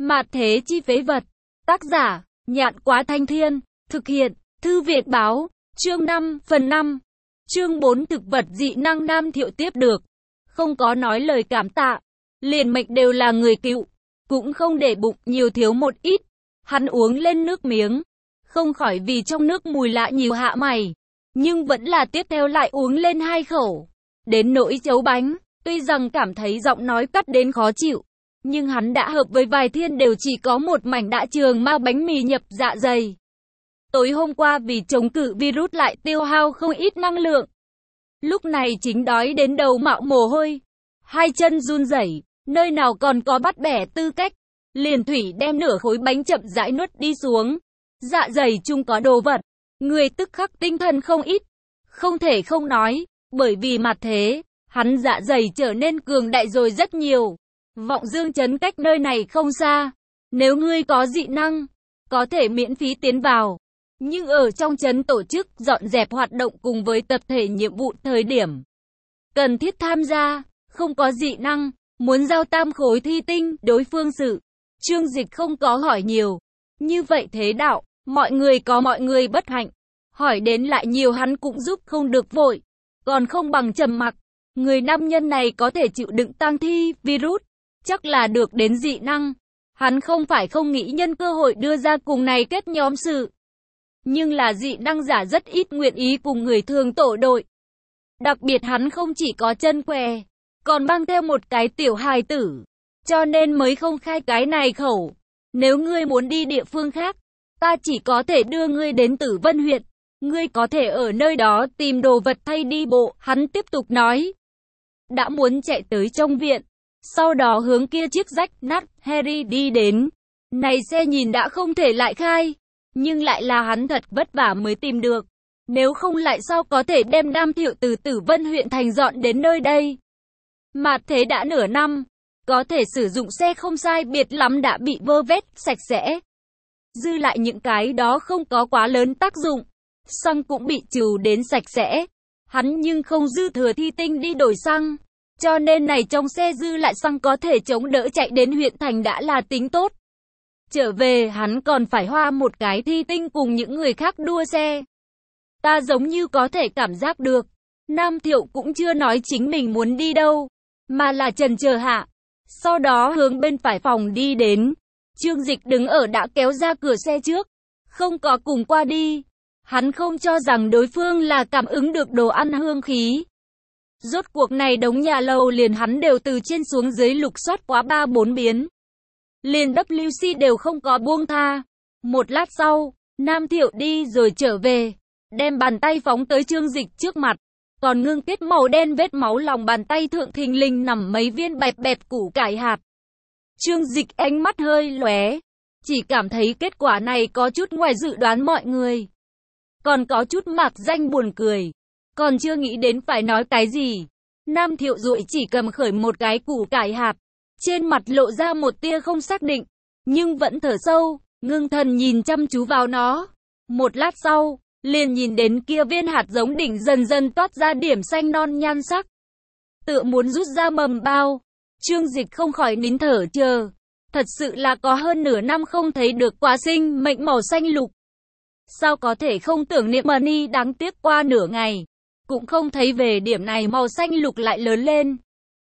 Mạt thế chi phế vật. Tác giả, Nhạn Quá Thanh Thiên. Thực hiện, Thư Việt Báo. Chương 5, phần 5. Chương 4 thực vật dị năng. Nam Thiệu tiếp được. Không có nói lời cảm tạ. Liền mệnh đều là người cựu. Cũng không để bụng nhiều thiếu một ít. Hắn uống lên nước miếng. Không khỏi vì trong nước mùi lạ nhiều hạ mày. Nhưng vẫn là tiếp theo lại uống lên 2 khẩu. Đến nỗi chấu bánh. Tuy rằng cảm thấy giọng nói cắt đến khó chịu. Nhưng hắn đã hợp với vài thiên đều chỉ có một mảnh đã trường ma bánh mì nhập dạ dày. Tối hôm qua vì chống cự virus lại tiêu hao không ít năng lượng. Lúc này chính đói đến đầu mạo mồ hôi. 2 chân run rẩy, nơi nào còn có bắt bẻ tư cách. Liền thủy đem nửa khối bánh chậm rãi nuốt đi xuống. Dạ dày chung có đồ vật. Người tức khắc tinh thần không ít. Không thể không nói, bởi vì mặt thế, hắn dạ dày trở nên cường đại rồi rất nhiều. Vọng Dương trấn cách nơi này không xa. Nếu ngươi có dị năng, có thể miễn phí tiến vào. Nhưng ở trong trấn tổ chức dọn dẹp hoạt động cùng với tập thể nhiệm vụ thời điểm cần thiết tham gia, không có dị năng, muốn giao tam khối thi tinh, đối phương sự. Trương Dịch không có hỏi nhiều. Như vậy thế đạo, mọi người có mọi người bất hạnh. Hỏi đến lại nhiều hắn cũng giúp không được vội. Còn không bằng trầm mặc. Người nam nhân này có thể chịu đựng tang thi, virus. Chắc là được đến dị năng. Hắn không phải không nghĩ nhân cơ hội đưa ra cùng này kết nhóm sự. Nhưng là dị năng giả rất ít nguyện ý cùng người thường tổ đội. Đặc biệt hắn không chỉ có chân què, còn mang theo một cái tiểu hài tử. Cho nên mới không khai cái này khẩu. Nếu ngươi muốn đi địa phương khác, ta chỉ có thể đưa ngươi đến Tử Vân huyện. Ngươi có thể ở nơi đó tìm đồ vật thay đi bộ. Hắn tiếp tục nói. Đã muốn chạy tới trong viện. Sau đó hướng kia chiếc rách nát Harry đi đến. Này xe nhìn đã không thể lại khai. Nhưng lại là hắn thật vất vả mới tìm được. Nếu không lại sao có thể đem Nam Thiệu từ Tử Vân huyện thành dọn đến nơi đây. Mạt thế đã nửa năm. Có thể sử dụng xe không sai biệt lắm đã bị vơ vét sạch sẽ. Dư lại những cái đó không có quá lớn tác dụng. Xăng cũng bị trừ đến sạch sẽ. Hắn nhưng không dư thừa thi tinh đi đổi xăng. Cho nên này trong xe dư lại xăng có thể chống đỡ chạy đến huyện thành đã là tính tốt. Trở về hắn còn phải hoa một cái thi tinh cùng những người khác đua xe. Ta giống như có thể cảm giác được. Nam Thiệu cũng chưa nói chính mình muốn đi đâu. Mà là chần chờ hạ. Sau đó hướng bên phải phòng đi đến. Trương Dịch đứng ở đã kéo ra cửa xe trước. Không có cùng qua đi. Hắn không cho rằng đối phương là cảm ứng được đồ ăn hương khí. Rốt cuộc này đống nhà lầu liền hắn đều từ trên xuống dưới lục soát quá 3-4 biến. Liền WC đều không có buông tha. Một lát sau, Nam Thiệu đi rồi trở về. Đem bàn tay phóng tới Trương Dịch trước mặt. Còn ngưng kết màu đen vết máu lòng bàn tay thượng thình lình nằm mấy viên bẹp bẹp củ cải hạt. Trương Dịch ánh mắt hơi lóe. Chỉ cảm thấy kết quả này có chút ngoài dự đoán mọi người. Còn có chút mạc danh buồn cười. Còn chưa nghĩ đến phải nói cái gì. Nam Thiệu dụi chỉ cầm khởi một cái củ cải hạt. Trên mặt lộ ra một tia không xác định. Nhưng vẫn thở sâu, ngưng thần nhìn chăm chú vào nó. Một lát sau, liền nhìn đến kia viên hạt giống đỉnh dần dần toát ra điểm xanh non nhan sắc. Tựa muốn rút ra mầm bao. Trương Dịch không khỏi nín thở chờ. Thật sự là có hơn nửa năm không thấy được quả sinh mệnh màu xanh lục. Sao có thể không tưởng niệm Money đáng tiếc qua nửa ngày. Cũng không thấy về điểm này màu xanh lục lại lớn lên.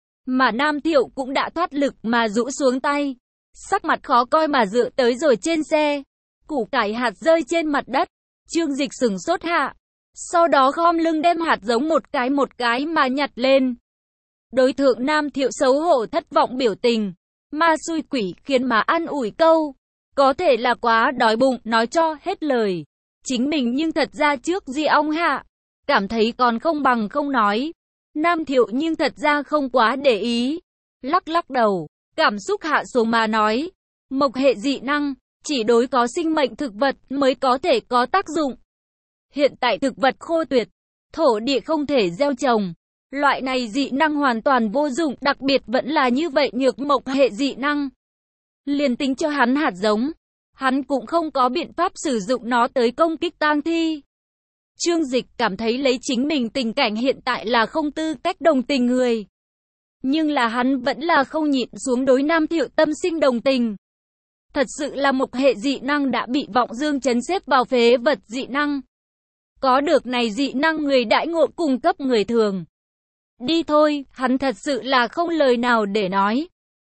Mà Nam Thiệu cũng đã thoát lực mà rũ xuống tay. Sắc mặt khó coi mà dựa tới rồi trên xe. Củ cải hạt rơi trên mặt đất. Trương Dịch sửng sốt hạ. Sau đó khom lưng đem hạt giống một cái mà nhặt lên. Đối tượng Nam Thiệu xấu hổ thất vọng biểu tình. Ma xui quỷ khiến mà an ủi câu. Có thể là quá đói bụng nói cho hết lời. Chính mình nhưng thật ra trước Di ong hạ. Cảm thấy còn không bằng không nói. Nam Thiệu nhưng thật ra không quá để ý. Lắc lắc đầu, cảm xúc hạ xuống mà nói. Mộc hệ dị năng, chỉ đối có sinh mệnh thực vật mới có thể có tác dụng. Hiện tại thực vật khô tuyệt, thổ địa không thể gieo trồng. Loại này dị năng hoàn toàn vô dụng, đặc biệt vẫn là như vậy nhược mộc hệ dị năng. Liền tính cho hắn hạt giống, hắn cũng không có biện pháp sử dụng nó tới công kích tang thi. Trương Dịch cảm thấy lấy chính mình tình cảnh hiện tại là không tư cách đồng tình người. Nhưng là hắn vẫn là không nhịn xuống đối Nam Thiệu tâm sinh đồng tình. thật sự là một hệ dị năng đã bị vọng dương trấn xếp vào phế vật dị năng. Có được này dị năng người đãi ngộ cung cấp người thường. Đi thôi, hắn thật sự là không lời nào để nói.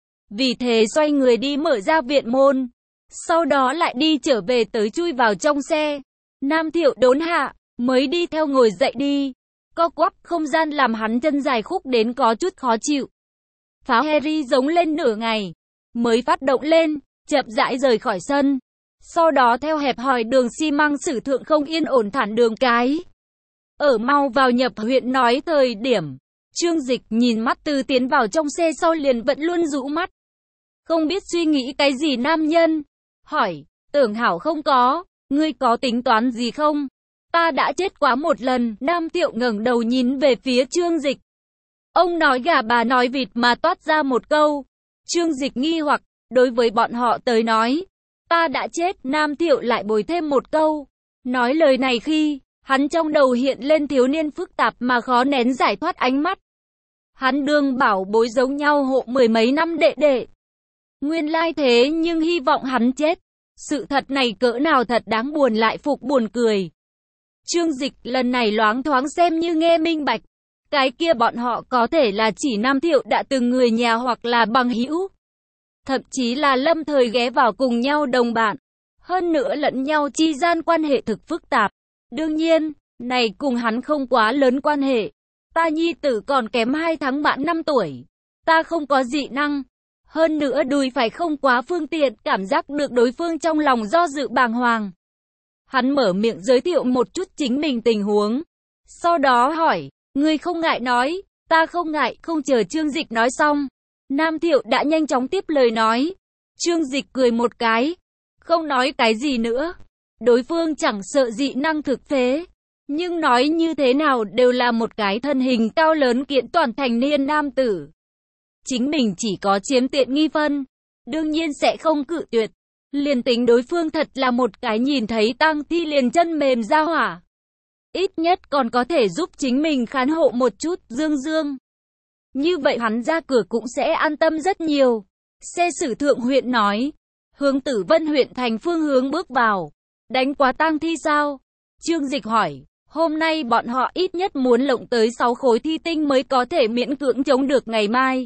Vì thế xoay người đi mở ra viện môn. Sau đó lại đi trở về tới chui vào trong xe. Nam Thiệu đốn hạ, mới đi theo ngồi dậy đi. Co quắp không gian làm hắn chân dài khúc đến có chút khó chịu. Pháo Harry giống lên nửa ngày, mới phát động lên, chậm rãi rời khỏi sân. Sau đó theo hẹp hòi đường xi măng sử thượng không yên ổn thản đường cái. Ở mau vào nhập huyện nói thời điểm, Trương Dịch nhìn mắt Từ tiến vào trong xe sau liền vẫn luôn rũ mắt. Không biết suy nghĩ cái gì nam nhân. Hỏi, Tưởng Hảo không có, ngươi có tính toán gì không? Ta đã chết quá một lần. Nam Thiệu ngẩng đầu nhìn về phía Trương Dịch. Ông nói gà bà nói vịt mà toát ra một câu. Trương Dịch nghi hoặc, đối với bọn họ tới nói, ta đã chết. Nam Thiệu lại bồi thêm một câu. Nói lời này khi, hắn trong đầu hiện lên thiếu niên phức tạp mà khó nén giải thoát ánh mắt. Hắn đương bảo bối giống nhau hộ mười mấy năm đệ đệ. Nguyên lai thế nhưng hy vọng hắn chết. Sự thật này cỡ nào thật đáng buồn lại phục buồn cười. Trương Dịch lần này loáng thoáng xem như nghe minh bạch. Cái kia bọn họ có thể là chỉ Nam Thiệu đã từng người nhà hoặc là bằng hữu. Thậm chí là lâm thời ghé vào cùng nhau đồng bạn. Hơn nữa lẫn nhau chi gian quan hệ thực phức tạp. Đương nhiên, này cùng hắn không quá lớn quan hệ. Ta nhi tử còn kém 2 tháng bạn 5 tuổi. Ta không có dị năng. Hơn nữa đùi phải không quá phương tiện, cảm giác được đối phương trong lòng do dự bàng hoàng. Hắn mở miệng giới thiệu một chút chính mình tình huống. Sau đó hỏi, ngươi không ngại nói, ta không ngại, không chờ Trương Dịch nói xong. Nam Thiệu đã nhanh chóng tiếp lời nói. Trương Dịch cười một cái, không nói cái gì nữa. Đối phương chẳng sợ dị năng thực phế. Nhưng nói như thế nào đều là một cái thân hình cao lớn kiện toàn thành niên nam tử. Chính mình chỉ có chiếm tiện nghi phân. Đương nhiên sẽ không cự tuyệt. Liền tính đối phương thật là một cái nhìn thấy tang thi liền chân mềm ra hỏa. Ít nhất còn có thể giúp chính mình khán hộ một chút, dương. Như vậy hắn ra cửa cũng sẽ an tâm rất nhiều. Xe sử thượng huyện nói. Hướng Tử Vân huyện thành phương hướng bước vào. Đánh quá tang thi sao? Trương Dịch hỏi. Hôm nay bọn họ ít nhất muốn lộng tới 6 khối thi tinh mới có thể miễn cưỡng chống được ngày mai.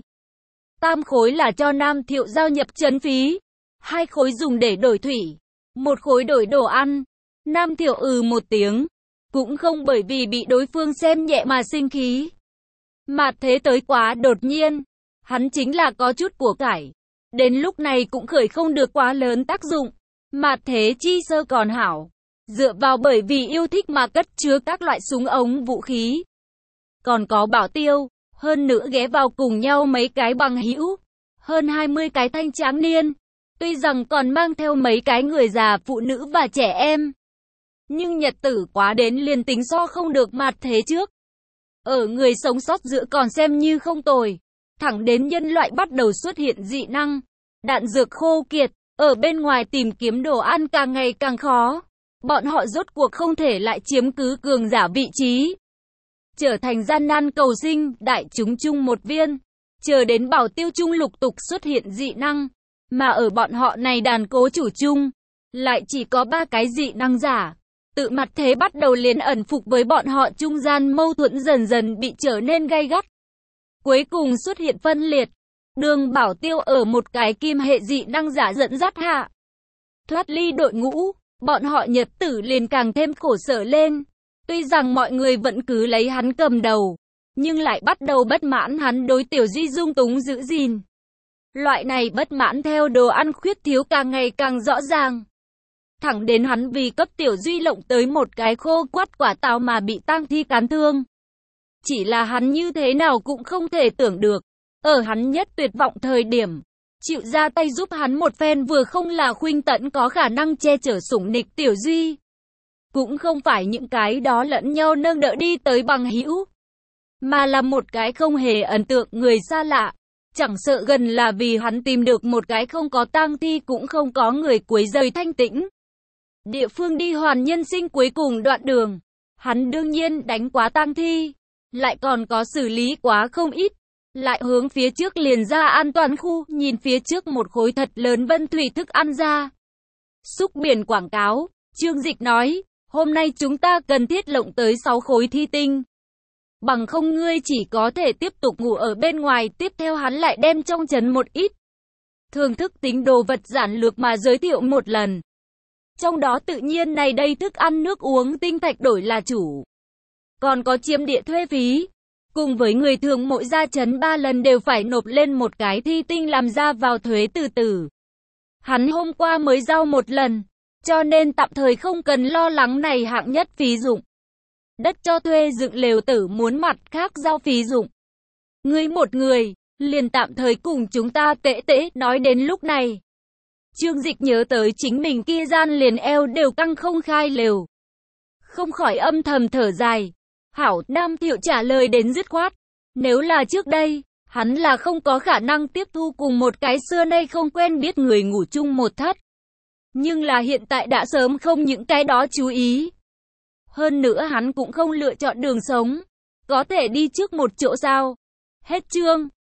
3 khối là cho Nam Thiệu giao nhập trấn phí. 2 khối dùng để đổi thủy. 1 khối đổi đồ ăn. Nam Thiệu một tiếng. Cũng không bởi vì bị đối phương xem nhẹ mà sinh khí. Mà thế tới quá đột nhiên. Hắn chính là có chút của cải. Đến lúc này cũng khởi không được quá lớn tác dụng. Mà thế chi sơ còn hảo. Dựa vào bởi vì yêu thích mà cất chứa các loại súng ống vũ khí. Còn có bảo tiêu. Hơn nữa ghé vào cùng nhau mấy cái bằng hữu. Hơn 20 cái thanh tráng niên. Tuy rằng còn mang theo mấy cái người già, phụ nữ và trẻ em. Nhưng nhật tử quá đến liền tính so không được mặt thế trước. Ở người sống sót giữa còn xem như không tồi. Thẳng đến nhân loại bắt đầu xuất hiện dị năng. Đạn dược khô kiệt. Ở bên ngoài tìm kiếm đồ ăn càng ngày càng khó. Bọn họ rốt cuộc không thể lại chiếm cứ cường giả vị trí. Trở thành gian nan cầu sinh, đại chúng chung một viên. Chờ đến bảo tiêu chung lục tục xuất hiện dị năng. Mà ở bọn họ này đàn cố chủ chung, lại chỉ có 3 cái dị năng giả. Tự mặt thế bắt đầu liền ẩn phục với bọn họ trung gian mâu thuẫn dần dần bị trở nên gay gắt. Cuối cùng xuất hiện phân liệt. Đường bảo tiêu ở một cái kim hệ dị năng giả dẫn dắt hạ. Thoát ly đội ngũ, bọn họ nhật tử liền càng thêm khổ sở lên. Tuy rằng mọi người vẫn cứ lấy hắn cầm đầu, nhưng lại bắt đầu bất mãn hắn đối Tiểu Duy dung túng giữ gìn. Loại này bất mãn theo đồ ăn khuyết thiếu càng ngày càng rõ ràng. Thẳng đến hắn vì cấp Tiểu Duy lộng tới một cái khô quắt quả táo mà bị tang thi cán thương. Chỉ là hắn như thế nào cũng không thể tưởng được. Ở hắn nhất tuyệt vọng thời điểm, chịu ra tay giúp hắn một phen vừa không là Khuynh Tẫn có khả năng che chở sủng nịch Tiểu Duy. Cũng không phải những cái đó lẫn nhau nâng đỡ đi tới bằng hữu. Mà là một cái không hề ấn tượng người xa lạ. Chẳng sợ gần là vì hắn tìm được một cái không có tang thi cũng không có người quấy rầy thanh tĩnh. Địa phương đi hoàn nhân sinh cuối cùng đoạn đường. Hắn đương nhiên đánh quá tang thi. Lại còn có xử lý quá không ít. lại hướng phía trước liền ra an toàn khu, nhìn phía trước một khối thật lớn Vân Thủy thức ăn ra. Xúc biển quảng cáo, Trương Dịch nói, hôm nay chúng ta cần thiết lộng tới 6 khối thi tinh. Bằng không ngươi chỉ có thể tiếp tục ngủ ở bên ngoài, tiếp theo hắn lại đem trong trấn một ít thưởng thức tính đồ vật giản lược mà giới thiệu một lần. Trong đó tự nhiên này đây thức ăn nước uống tinh thạch đổi là chủ. Còn có chiếm địa thuê phí. Cùng với người thường mỗi gia trấn 3 lần đều phải nộp lên một cái thi tinh làm ra vào thuế từ từ. Hắn hôm qua mới giao một lần, cho nên tạm thời không cần lo lắng này hạng nhất phí dụng. Đất cho thuê dựng lều tử muốn mặt khác giao phí dụng. Ngươi một người, liền tạm thời cùng chúng ta tễ tễ, nói đến lúc này. Trương Dịch nhớ tới chính mình kia gian liền eo đều căng không khai lều. Không khỏi âm thầm thở dài. Hảo, Nam Thiệu trả lời đến dứt khoát. Nếu là trước đây, hắn là không có khả năng tiếp thu cùng một cái xưa nay không quen biết người ngủ chung một thất. Nhưng là hiện tại đã sớm không những cái đó chú ý. Hơn nữa hắn cũng không lựa chọn đường sống. Có thể đi trước một chỗ sao. Hết chương.